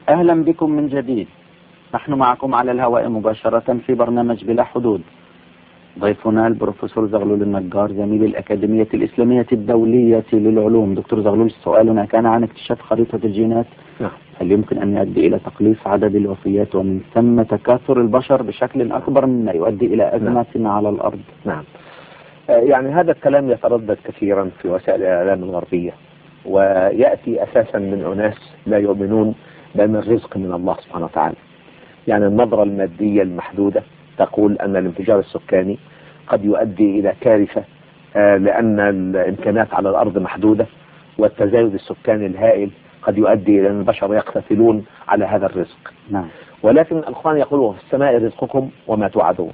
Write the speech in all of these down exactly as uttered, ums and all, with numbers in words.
أهلا بكم من جديد. نحن معكم على الهواء مباشرة في برنامج بلا حدود. ضيفنا البروفيسور زغلول النجار زميل الأكاديمية الإسلامية الدولية للعلوم. دكتور زغلول، سؤالنا كان عن اكتشاف خريطة الجينات. نعم. هل يمكن أن يؤدي إلى تقليص عدد الوفيات ومن ثم تكاثر البشر بشكل أكبر مما يؤدي إلى أزمات نعم. على الأرض؟ نعم. يعني هذا الكلام يتردد كثيرا في وسائل الإعلام الغربية، ويأتي أساسا من أناس لا يؤمنون بأن الرزق من الله سبحانه وتعالى. يعني النظرة المادية المحدودة تقول أن الانفجار السكاني قد يؤدي إلى كارثة، لأن الإمكانات على الأرض محدودة، والتزايد السكاني الهائل قد يؤدي إلى أن البشر يقتتلون على هذا الرزق. نعم. ولكن القرآن يقول وفي السماء رزقكم وما توعدون.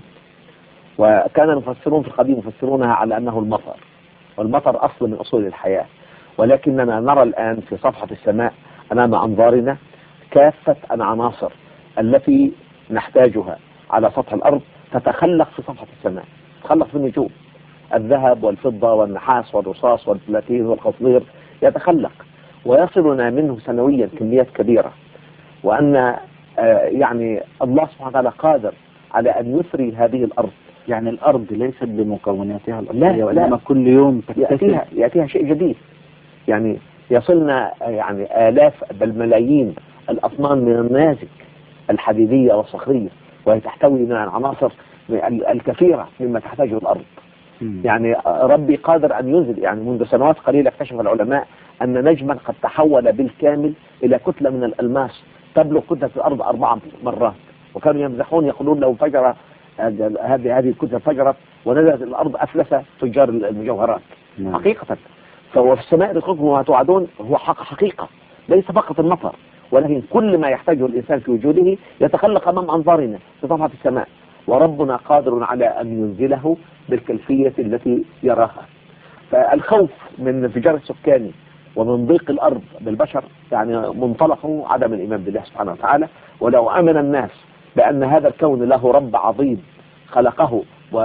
وكان المفسرون في القديم يفسرونها على أنه المطر، والمطر أصل من أصول الحياة، ولكننا نرى الآن في صفحة السماء أمام أنظارنا كافة العناصر التي نحتاجها على سطح الأرض تتخلق في صفحة السماء، تتخلق في النجوم. الذهب والفضة والنحاس والرصاص والبلاتين والقصدير يتخلق ويصلنا منه سنويا كميات كبيرة، وأن آه يعني الله سبحانه وتعالى قادر على أن يثري هذه الأرض. يعني الأرض ليست بمكوناتها الأصلية، لا وإنما لا. كل يوم يأتيها, يأتيها شيء جديد. يعني يصلنا يعني آلاف بل ملايين الأطنان من النازك الحديدية والصخرية، وهي تحتوي من العناصر الكثيرة مما تحتاجه الأرض. م. يعني ربي قادر أن ينزل. يعني منذ سنوات قليلة اكتشف العلماء أن نجما قد تحول بالكامل إلى كتلة من الألماس تبلغ كتلة الأرض أربع مرات، وكانوا يمزحون يقولون لو فجر هذه هذه الكتلة فجرت ونزلت الأرض أفلس تجار المجوهرات. نعم. حقيقة فهو في السماء رزقكم وما توعدون هو حقيقة، ليس فقط المطر، ولكن كل ما يحتاجه الإنسان في وجوده يتخلق أمام أنظارنا في صفحة السماء، وربنا قادر على أن ينزله بالكيفية التي يراها. فالخوف من الانفجار السكاني ومن ضيق الأرض بالبشر يعني منطلقه عدم الإيمان بالله سبحانه وتعالى. ولو آمن الناس بأن هذا الكون له رب عظيم خلقه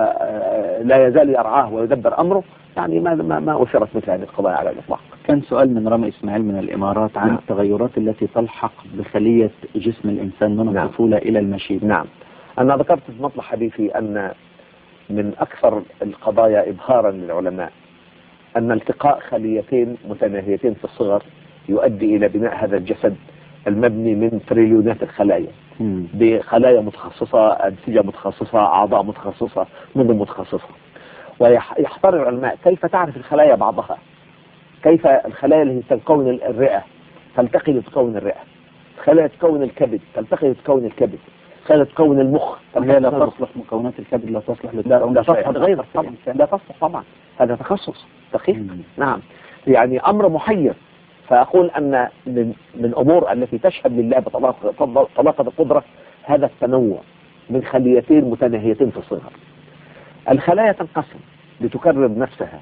ولا يزال يرعاه ويدبر أمره، يعني ما ما ما أثرت مثل هذه القضايا على الإطلاق. كان سؤال من رامي إسماعيل من الإمارات عن نعم. التغيرات التي تلحق بخلية جسم الإنسان من نعم. الطفولة إلى المشيب. نعم. أنا ذكرت في مطلع حديثي أن من أكثر القضايا إبهارا للعلماء أن التقاء خليتين متناهيتين في الصغر يؤدي إلى بناء هذا الجسد المبني من تريليونات الخلايا، م. بخلايا متخصصة، أنسجة متخصصة، أعضاء متخصصة، نظم متخصصة. ويحتار العلماء كيف تعرف الخلايا بعضها، كيف الخلايا التي تكون الرئة تلتقي لتكون الرئة، الخلايا تكون الكبد تلتقي لتكون الكبد، الخلايا تكون المخ. هي لا تصلح مكونات الكبد لا تصلح لتكون لا تصلح غير طبعا. لا تصلح طبعا، هذا تخصص دقيق. نعم. يعني أمر محير. فأقول أن من من أمور التي تشهد لله بطلاقة القدرة هذا التنوع من خليتين متناهيتين في الصغر. الخلايا تنقسم لتكرر نفسها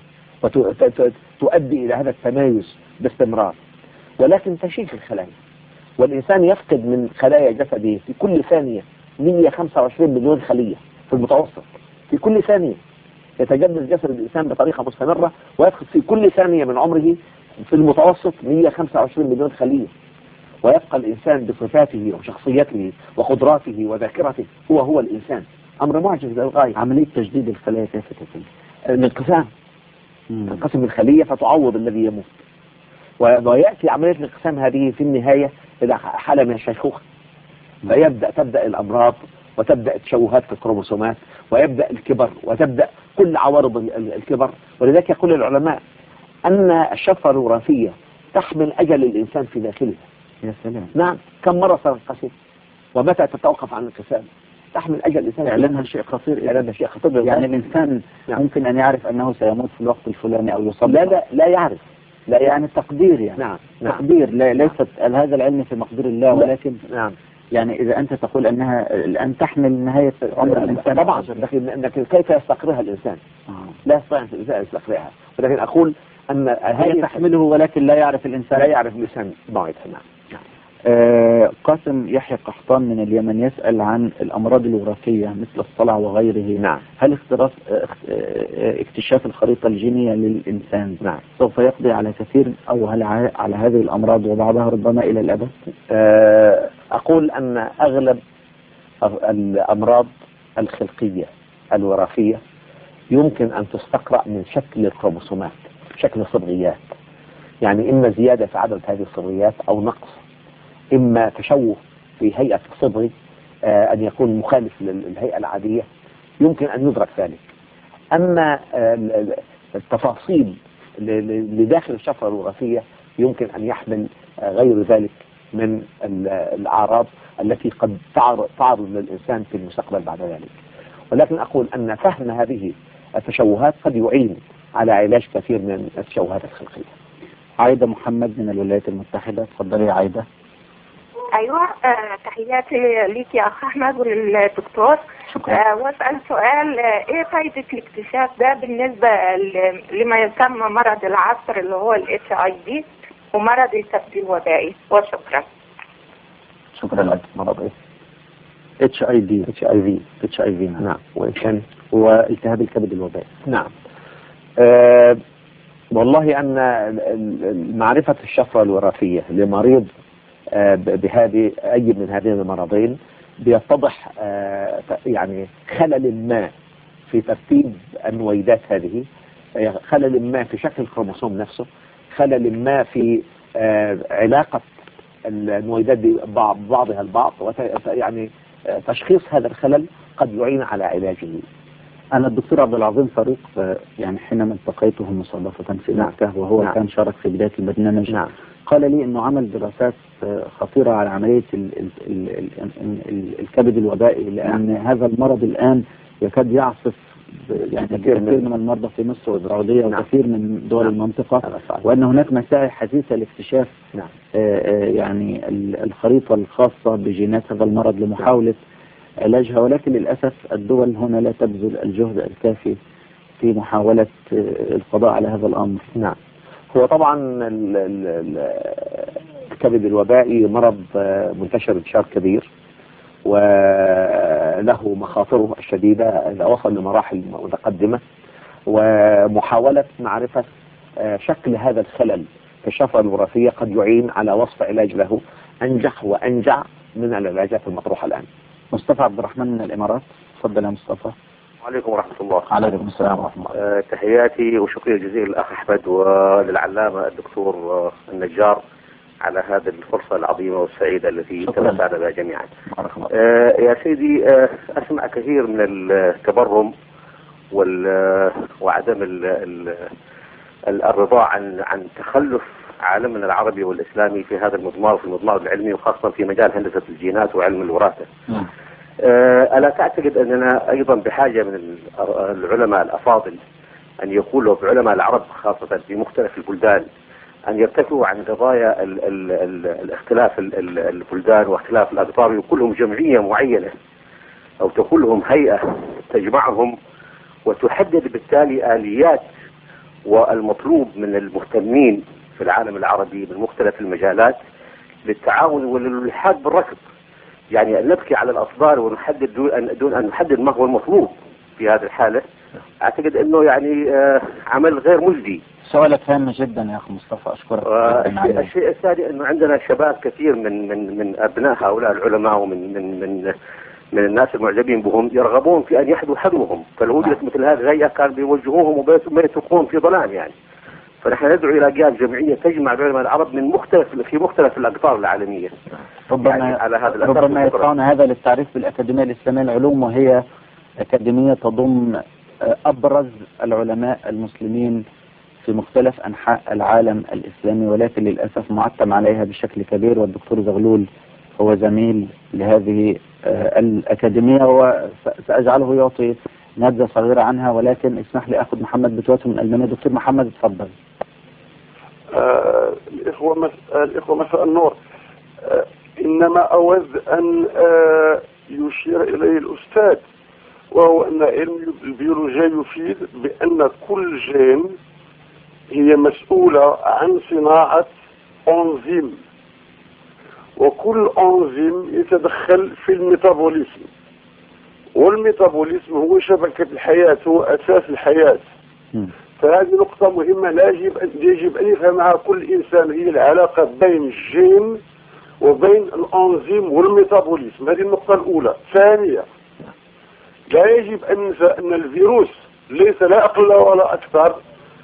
وتؤدي إلى هذا التمايز باستمرار، ولكن تشيخ الخلايا. والإنسان يفقد من خلايا جسده في كل ثانية مئة وخمسة وعشرين مليون خلية في المتوسط. في كل ثانية يتجدد جسد الإنسان بطريقة مستمرة، ويفقد في كل ثانية من عمره في المتوسط مئة وخمسة وعشرين مليون خلية، ويبقى الإنسان بصفاته وشخصيته وقدراته وذاكرته هو هو الإنسان. أمر معجز للغاية. عملية تجديد الخلايا كيف تتم؟ الانقسام. تنقسم الخلية فتعوض الذي يموت، ويأتي عملية الانقسام هذه في النهاية إلى حالة من الشيخوخة، فيبدأ تبدأ الأمراض وتبدأ التشوهات في الكروموسومات ويبدأ الكبر وتبدأ كل عوارض الكبر. ولذلك يقول العلماء أن الشفرة الوراثية تحمل أجل الإنسان في داخلها. يا سلام. نعم. كم مرة تنقسم ومتى تتوقف عن الانقسام؟ تحمل أجل الإنسان. إعلانها شيء خطير. إعلانها شيء خطير. يعني الإنسان نعم. ممكن أن يعرف أنه سيموت في الوقت الفلاني أو يصاب. لا لا لا يعرف. لا يعني تقدير يعني. نعم. نعم. تقدير. لا ليست هذا العلم في مقدور الله، ولكن نعم. يعني إذا أنت تقول أنها الآن تحمل نهاية عمر الإنسان طبعا، لكن لكن كيف يستقرها الإنسان؟ آه. لا يستطيع الإنسان يستقرها. ولكن أقول أن هي تحمله ولكن لا يعرف الإنسان. لا يعرف الإنسان موعدها. نعم. آه قاسم يحيى قحطان من اليمن يسأل عن الأمراض الوراثية مثل الصلع وغيره. نعم. هل اختراق اكتشاف الخريطة الجينية للإنسان نعم. سوف يقضي على كثير أو على هذه الأمراض وبعضها ربما إلى الأبد؟ آه أقول أن أغلب الأمراض الخلقية الوراثية يمكن أن تستقرأ من شكل الكروموسومات، شكل صبغيات، يعني إما زيادة في عدد هذه الصبغيات أو نقص، إما تشوه في هيئة الصبغي آه أن يكون مخالف للهيئة العادية، يمكن أن يدرك ذلك. أما آه التفاصيل لداخل الشفرة الوراثية يمكن أن يحمل آه غير ذلك من الأعراض التي قد تعرض للإنسان في المستقبل بعد ذلك. ولكن أقول أن فهم هذه التشوهات قد يعين على علاج كثير من التشوهات الخلقية. عايدة محمد من الولايات المتحدة، تفضلي يا عايدة. ايوه آه، تحياتي ليك يا اخ احمد وللدكتور. آه، واسال سؤال، آه، ايه فايده الاكتشاف ده بالنسبه لما يسمى مرض العصر اللي هو الاتش اي في ومرض الكبد الوبائي؟ وشكرا. شكرا لك. مرض ايه؟ اتش اي في. اتش اي في. اتش اي في نعم. وكان والتهاب الكبد الوبائي. نعم. أه والله ان معرفه الشفره الوراثيه لمريض أه بهذه اي من هذين المرضين بيتضح أه يعني خلل ما في ترتيب النويدات هذه، خلل ما في شكل الكروموسوم نفسه، خلل ما في أه علاقه النويدات ببعضها البعض، يعني تشخيص هذا الخلل قد يعين على علاجه. أنا الدكتور عبد العظيم فريق يعني حينما التقيته مصادفة في مكة وهو نعم. كان شارك في بداية البرنامج، نعم. قال لي أنه عمل دراسات خطيرة على عملية ال ال ال ال ال الكبد الوبائي، لأن نعم. هذا المرض الآن يكاد يعصف يعني كثير من, من المرضى في مصر والسعودية نعم. وكثير من دول نعم. المنطقة، وأن هناك مساعي حديثة لاكتشاف نعم. يعني الخريطة الخاصة بجينات هذا المرض لمحاولة نعم. علاجها، ولكن للأسف الدول هنا لا تبذل الجهد الكافي في محاولة القضاء على هذا الأمر. نعم. هو طبعا الكبد الوبائي مرض منتشر انتشار كبير وله مخاطره الشديدة إذا وصل لمراحل متقدمة، ومحاولة معرفة شكل هذا الخلل في الشفرة الوراثية قد يعين على وصف علاج له أنجح وأنجع من العلاجات المطروحة الآن. مصطفى عبد الرحمن من الإمارات، تفضل يا مصطفى. وعليكم ورحمة الله. عليكم السلام ورحمة الله. أه تحياتي وشكري جزيل للأخ أحمد وللعلامة الدكتور النجار على هذه الفرصة العظيمة والسعيدة التي تمتعنا بها جميعا. أه يا سيدي، أه أسمع كثير من التبرم وعدم ال ال الرضا عن عن تخلف عالمنا العربي والإسلامي في هذا المضمار وفي المضمار العلمي، وخاصة في مجال هندسة الجينات وعلم الوراثة. أه ألا تعتقد أننا أيضا بحاجة من العلماء الأفاضل أن يقولوا بعلماء العرب خاصة في مختلف البلدان أن يرتفعوا عن قضايا ال ال ال الاختلاف ال ال البلدان واختلاف الأقطار، ويكون لهم جمعية معينة أو تكون لهم هيئة تجمعهم وتحدد بالتالي آليات والمطلوب من المهتمين في العالم العربي من مختلف المجالات للتعاون والالحاق بالركض، يعني أن نبكي على الأصدار ونحدد دون أن, دون أن نحدد ما هو المطلوب في هذه الحالة. أعتقد أنه يعني آه عمل غير مجدي. سؤالك هام جدا يا أخي مصطفى، أشكرك. آه الشيء الثاني أنه عندنا شباب كثير من من من أبناء هؤلاء العلماء ومن من من من الناس المعجبين بهم يرغبون في أن يحدوا حلمهم، فلو وجدت مثل هذه الهيئة كان بيوجهوهم وبيتركون في ظلام يعني. فنحن ندعو إلى قيام جمعية تجمع العلماء العرب من مختلف في مختلف الأقطار العالمية. ربما يعني على هذا ربما يدفعنا هذا للتعريف بالأكاديمية الإسلامية للعلوم، وهي أكاديمية تضم أبرز العلماء المسلمين في مختلف أنحاء العالم الإسلامي، ولكن للأسف معتم عليها بشكل كبير، والدكتور زغلول هو زميل لهذه الأكاديمية وسأجعله يعطي نبذة صغيرة عنها، ولكن اسمح لي أخذ محمد بتواتو من ألمانيا. دكتور محمد اتفضل. آه الإخوة مس... الإخوة مساء النور. آه إنما أود أن آه يشير إليه الأستاذ، وهو أن علم البيولوجيا يفيد بأن كل جين هي مسؤولة عن صناعة أنزيم، وكل أنزيم يتدخل في الميتابوليزم، والميتابوليزم هو شبكة الحياة، هو أساس الحياة. م. فهذه نقطة مهمة لا يجب أن يجب أن يفهمها كل إنسان، هي العلاقة بين الجين وبين الأنزيم والميتابوليزم. هذه النقطة الأولى. ثانيا، لا يجب أن ننسى أن الفيروس ليس لا أقل ولا أكثر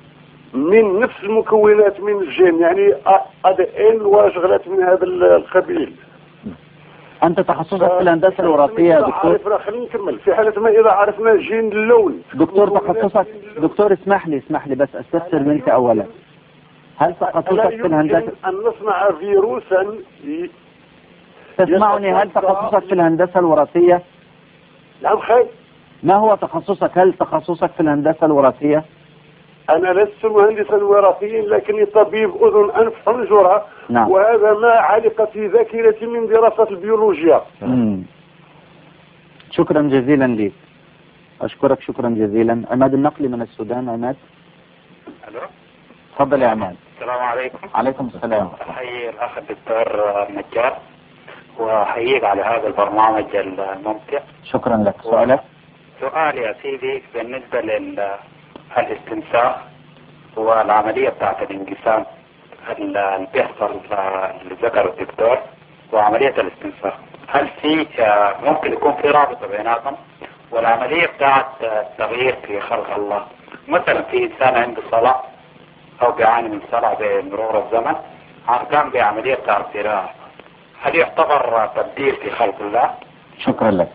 من نفس المكونات من الجين، يعني أ دي إن وشغلات من هذا القبيل. أنت تخصصك في الهندسة الوراثية يا دكتور؟ خليني نكمل. في حالة ما إذا عرفنا جين اللون. دكتور تخصصك، دكتور اسمح لي اسمح لي بس أستفسر منك أولا، هل تخصصك في الهندسة؟ أن نصنع فيروسا ي... تسمعني، هل تخصصك في الهندسة الوراثية؟ نعم خير. ما هو تخصصك؟ هل تخصصك في الهندسة الوراثية؟ أنا لست مهندسا وراثيا لكني طبيب أذن أنف حنجرة. نعم. وهذا ما علق في ذاكرتي من دراسة البيولوجيا. مم. شكرا جزيلا لي، أشكرك شكرا جزيلا. عماد النقلي من السودان. عماد. الو. تفضل يا عماد. السلام عليكم. عليكم السلام. أحيي الأخ الدكتور النجار وأحييك على هذا البرنامج الممتع. شكرا لك. سؤالك؟ سؤالي يا سيدي بالنسبة للاستنساخ والعملية بتاعت الانقسام اللي بيحصل اللي ذكره الدكتور وعملية الاستنساخ، هل في ممكن يكون في رابطة بيناتهم؟ والعملية بتاعت التغيير في خلق الله، مثلا في إنسان عنده صلع أو بيعاني من صلع بمرور الزمن كان بعملية بتاعت زراعة، هل يعتبر تبديل في خلق الله؟ شكرا لك.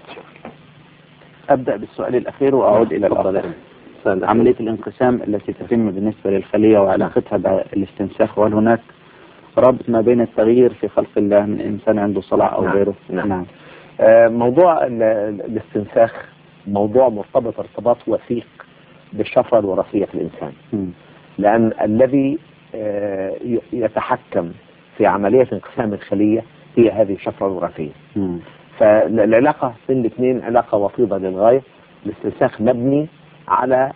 أبدأ بالسؤال الأخير وأعود إلى الأفضل. عملية الانقسام التي تتم بالنسبة للخلية وعلاقتها بالاستنساخ، وهل هناك رابط ما بين التغيير في خلق الله من إنسان عنده صلع أو نعم. غيره؟ نعم. نعم. آه موضوع الاستنساخ موضوع مرتبط ارتباط وثيق بالشفرة الوراثية في الإنسان. م. لأن الذي آه يتحكم في عملية انقسام الخلية هي هذه الشفرة الوراثية. م. فالعلاقة بين الاثنين علاقة وطيدة للغاية. الاستنساخ مبني على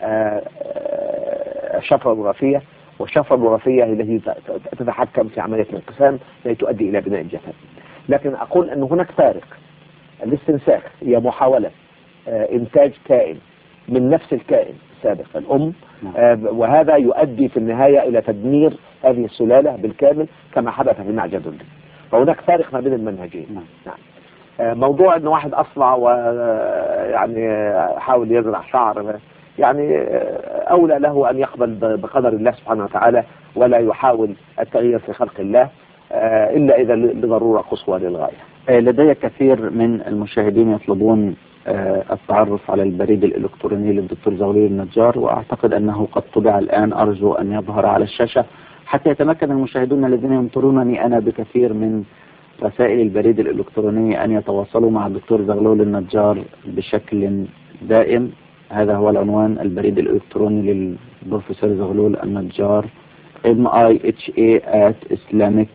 الشفرة الوراثية، والشفرة الوراثية هي التي تتحكم في عملية الانقسام التي تؤدي إلى بناء الجسد. لكن أقول أن هناك فارق. الاستنساخ هي محاولة إنتاج كائن من نفس الكائن السابق الأم، وهذا يؤدي في النهاية إلى تدمير هذه السلالة بالكامل كما حدث في معجة دولي. فهناك فارق ما بين المنهجين. نعم. موضوع ان واحد اصلع ويعني حاول يزرع شعر، يعني اولى له ان يقبل بقدر الله سبحانه وتعالى ولا يحاول التغيير في خلق الله الا اذا لضروره قصوى للغايه. لدي كثير من المشاهدين يطلبون التعرف على البريد الالكتروني للدكتور زغلول النجار، واعتقد انه قد طبع الان، ارجو ان يظهر على الشاشه حتى يتمكن المشاهدون الذين يمطرونني انا بكثير من رسائل البريد الإلكتروني أن يتواصلوا مع الدكتور زغلول النجار بشكل دائم. هذا هو العنوان، البريد الإلكتروني للبروفيسور زغلول النجار ام اي اتش اي ات islamic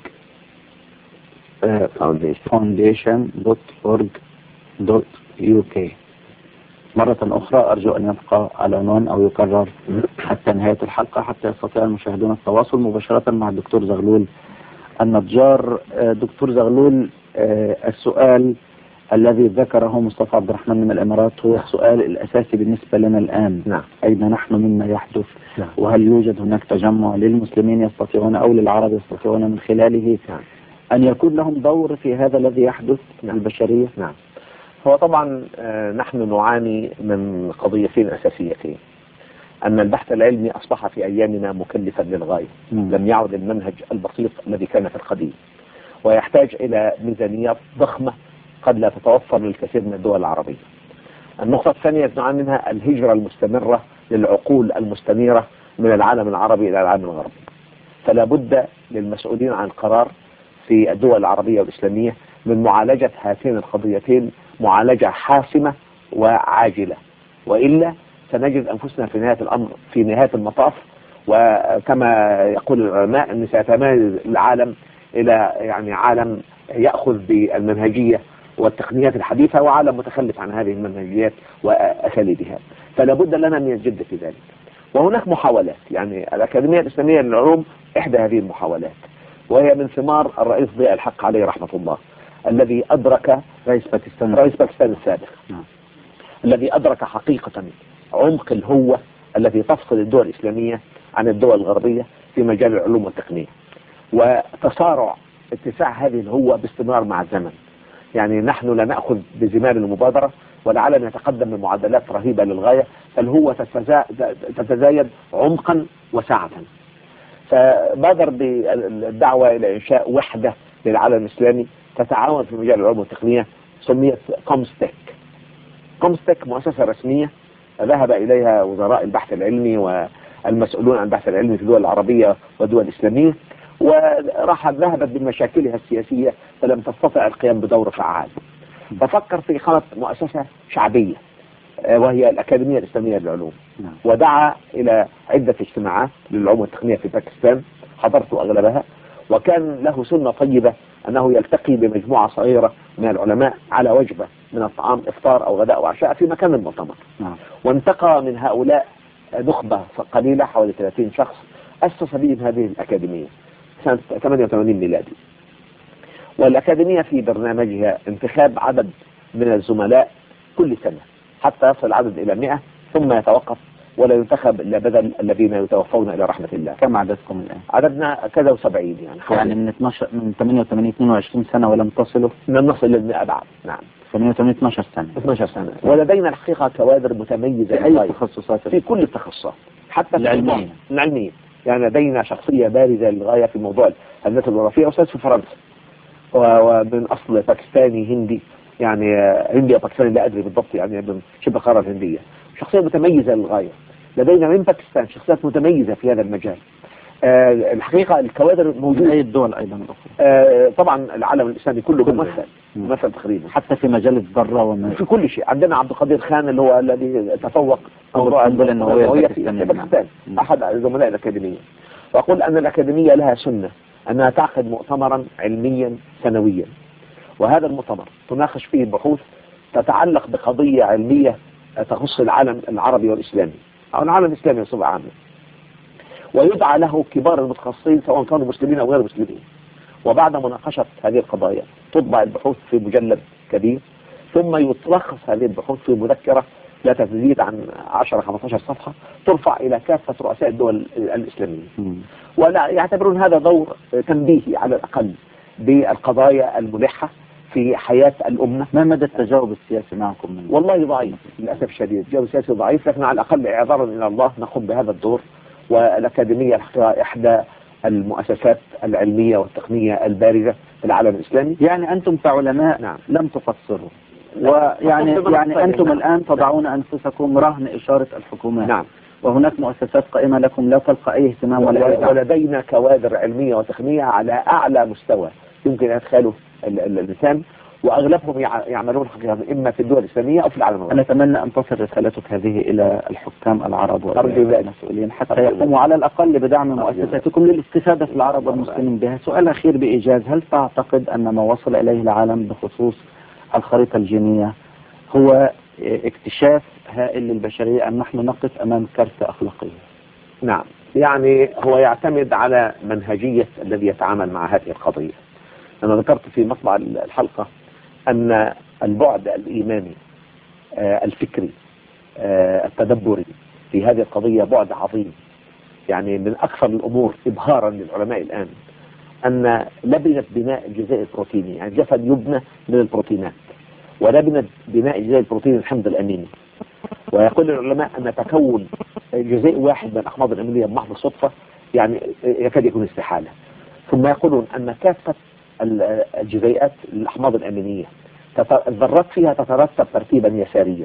foundation دوت اورج دوت يو كي. مرة أخرى أرجو أن يبقى على عنوان أو يكرر حتى نهاية الحلقة حتى يستطيع المشاهدون التواصل مباشرة مع الدكتور زغلول النجار. دكتور زغلول، السؤال الذي ذكره مصطفى عبد الرحمن من الإمارات هو السؤال الأساسي بالنسبة لنا الآن. نعم. أين نحن مما يحدث؟ نعم. وهل يوجد هناك تجمع للمسلمين يستطيعون أو للعرب يستطيعون من خلاله نعم. أن يكون لهم دور في هذا الذي يحدث في البشرية؟ نعم. هو طبعا نحن نعاني من قضيتين أساسيتين. أن البحث العلمي أصبح في أيامنا مكلفا للغاية. م. لم يعد المنهج البسيط الذي كان في القديم، ويحتاج إلى ميزانيات ضخمة قد لا تتوفر للكثير من الدول العربية. النقطة الثانية نعاني منها الهجرة المستمرة للعقول المستنيرة من العالم العربي إلى العالم الغربي. فلا بد للمسؤولين عن القرار في الدول العربية والإسلامية من معالجة هاتين القضيتين معالجة حاسمة وعاجلة، وإلا سنجد أنفسنا في نهاية الأمر في نهاية المطاف، وكما يقول العلماء أن سيتميز العالم إلى يعني عالم يأخذ بالمنهجية والتقنيات الحديثة وعالم متخلف عن هذه المنهجيات وأساليبها. فلا بد لنا من الجد في ذلك. وهناك محاولات، يعني الأكاديمية الإسلامية للعلوم إحدى هذه المحاولات، وهي من ثمار الرئيس ضياء الحق عليه رحمة الله الذي أدرك رئيس باكستان رئيس باكستان السابق نعم. الذي أدرك حقيقة عمق الهوة التي تفصل الدول الإسلامية عن الدول الغربية في مجال العلوم والتقنية، وتسارع اتساع هذه الهوة باستمرار مع الزمن. يعني نحن لا نأخذ بزمام المبادرة والعالم يتقدم بمعدلات رهيبة للغاية، فالهوة تتزايد عمقا وسعة. فبادر بالدعوة إلى إنشاء وحدة للعالم الإسلامي تتعاون في مجال العلوم والتقنية، سميت كومستيك. كومستيك مؤسسة رسمية ذهب إليها وزراء البحث العلمي والمسؤولون عن البحث العلمي في الدول العربية والدول الإسلامية، وراح ذهبت بمشاكلها السياسية فلم تستطع القيام بدور فعال، ففكر في خلق مؤسسة شعبية وهي الأكاديمية الإسلامية للعلوم، ودعا إلى عدة اجتماعات للعلوم والتقنية في باكستان حضرت أغلبها، وكان له سنة طيبة أنه يلتقي بمجموعة صغيرة من العلماء على وجبة من الطعام إفطار أو غداء وعشاء في مكان المؤتمر. وانتقى من هؤلاء نخبة قليلة حوالي ثلاثين شخص أسس بهم هذه الأكاديمية سنة ثمانية وثمانين ميلادي. والأكاديمية في برنامجها انتخاب عدد من الزملاء كل سنة حتى يصل العدد إلى مئة ثم يتوقف ولا ينتخب إلا بدل الذين يتوفون إلى رحمة الله. كم عددكم الآن؟ عددنا كذا وسبعين يعني يعني من اثناشر من ثمانية وثمانين اثنين وعشرين سنة ولم تصلوا؟ لم نصل للمئة بعد. نعم ثمانية وثمانين اثني عشر سنة. اثني عشر سنة. ولدينا الحقيقة كوادر متميزة في أي تخصصات؟ في كل التخصصات حتى العلمية. العلمية يعني لدينا شخصية بارزة للغاية في موضوع الهندسة الوظيفية، أستاذ في فرنسا ومن أصل باكستاني هندي، يعني هندي وباكستاني لا أدري بالضبط، يعني من شبه القارة الهندية، شخصية متميزة للغاية. لدينا من باكستان شخصيات متميزة في هذا المجال. آه الحقيقة الكوادر موجودة. أي الدول أيضا الأخرى؟ آه طبعا العالم الإسلامي كله ممثل ممثل تقريبا حتى في مجال الذرة وما في كل شيء. عندنا عبد القادر خان اللي هو الذي تفوق موضوع النووية في باكستان، أحد زملاء الأكاديمية. وأقول أن الأكاديمية لها سنة أنها تعقد مؤتمرا علميا سنويا، وهذا المؤتمر تناقش فيه بحوث تتعلق بقضية علمية تخص العالم العربي والإسلامي أو العالم الإسلامي بصفة عامة، ويدعى له كبار المتخصصين سواء كانوا مسلمين أو غير مسلمين. وبعد مناقشة هذه القضايا تطبع البحوث في مجلد كبير، ثم يتلخص هذه البحوث في مذكرة لا تزيد عن عشرة خمسة عشر صفحة ترفع إلى كافة رؤساء الدول الإسلامية، ولا يعتبرون هذا دور تنبيهي على الأقل بالقضايا الملحة في حياة الأمة. ما مدى التجاوب السياسي معكم من؟ والله ضعيف للأسف الشديد، التجاوب السياسي ضعيف، لكن على الأقل إعذارا إلى الله نقوم بهذا الدور. والأكاديمية الحقيقة إحدى المؤسسات العلمية والتقنية البارزة في العالم الإسلامي. يعني أنتم كعلماء نعم. لم تقصروا، ويعني يعني أنتم نعم. الآن تضعون نعم. أنفسكم رهن إشارة الحكومات. نعم. وهناك مؤسسات قائمة لكم لا تلقى أي اهتمام ولا أي ولدينا كوادر علمية وتقنية على أعلى مستوى يمكن إدخاله اللسان، وأغلبهم يعملون حقيقة إما في الدول الإسلامية أو في العالم العربي. أنا أتمنى أن تصل رسالتك هذه إلى الحكام العرب والمسؤولين حتى يقوموا على الأقل بدعم مؤسساتكم للاستفادة في العرب والمسلمين بها. سؤال أخير بإيجاز، هل تعتقد أن ما وصل إليه العالم بخصوص الخريطة الجينية هو اكتشاف هائل للبشرية أم نحن نقف أمام كارثة أخلاقية؟ نعم، يعني هو يعتمد على منهجية الذي يتعامل مع هذه القضية. أنا ذكرت في مطلع الحلقة أن البعد الإيماني آه الفكري آه التدبري في هذه القضية بعد عظيم. يعني من أكثر الأمور إبهارا للعلماء الآن أن لبنة بناء الجزيء البروتيني، يعني الجسد يبنى من البروتينات، ولبنة بناء الجزيء البروتيني الحمض الأميني. ويقول العلماء أن تكون جزيء واحد من الأحماض الأمينية بمحض الصدفة يعني يكاد يكون استحالة. ثم يقولون أن كافة الجزيئات الأحماض الأمينية الذرات فيها تترتب ترتيبا يساريا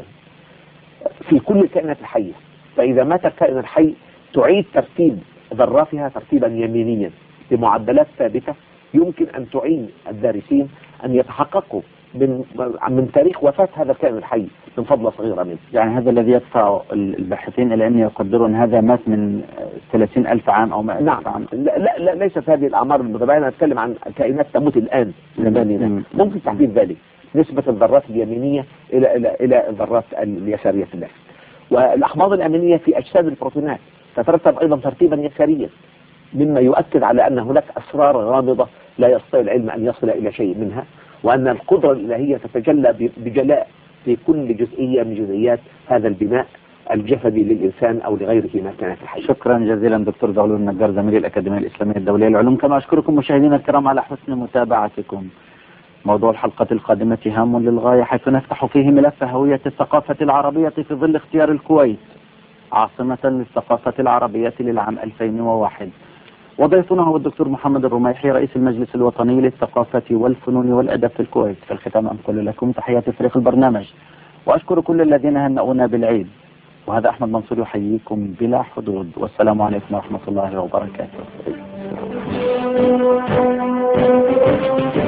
في كل الكائنات الحية، فإذا مات الكائن الحي تعيد ترتيب ذراتها ترتيبا يمينيا بمعدلات ثابتة يمكن أن تعين الدارسين أن يتحققوا من من تاريخ وفاة هذا الكائن الحي من فضلة صغيرة منه. يعني هذا الذي يدفع الباحثين إلى أن يقدروا أن هذا مات من ثلاثين ألف عام أو مائة نعم. عام. لا, لا, لا ليست هذه الأعمار المتبعية، أنا أتكلم عن كائنات تموت الآن زماننا. ممكن تحديد ذلك نسبة الذرات اليمينية إلى إلى إلى الذرات اليسارية في النفس. والأحماض الأمينية في أجساد البروتينات تترتب أيضا ترتيبا يساريا، مما يؤكد على أن هناك أسرار غامضة لا يستطيع العلم أن يصل إلى شيء منها، وأن القدرة الإلهية تتجلى بجلاء في كل جزئية من جزئيات هذا البناء، الجسدي للإنسان أو لغيره ما كانت الحياة. شكرا جزيلا دكتور زغلول النجار زميل الأكاديمية الإسلامية الدولية للعلوم. كما أشكركم مشاهدينا الكرام على حسن متابعتكم. موضوع الحلقة القادمة هام للغاية، حيث نفتح فيه ملف هوية الثقافة العربية في ظل اختيار الكويت عاصمة للثقافة العربية للعام ألفين وواحد. وضيفنا هو الدكتور محمد الرميحي رئيس المجلس الوطني للثقافة والفنون والأدب في الكويت. في الختام أنقل لكم تحيات فريق البرنامج، وأشكر كل الذين هنأونا بالعيد. وهذا أحمد منصور يحييكم بلا حدود، والسلام عليكم ورحمة الله وبركاته.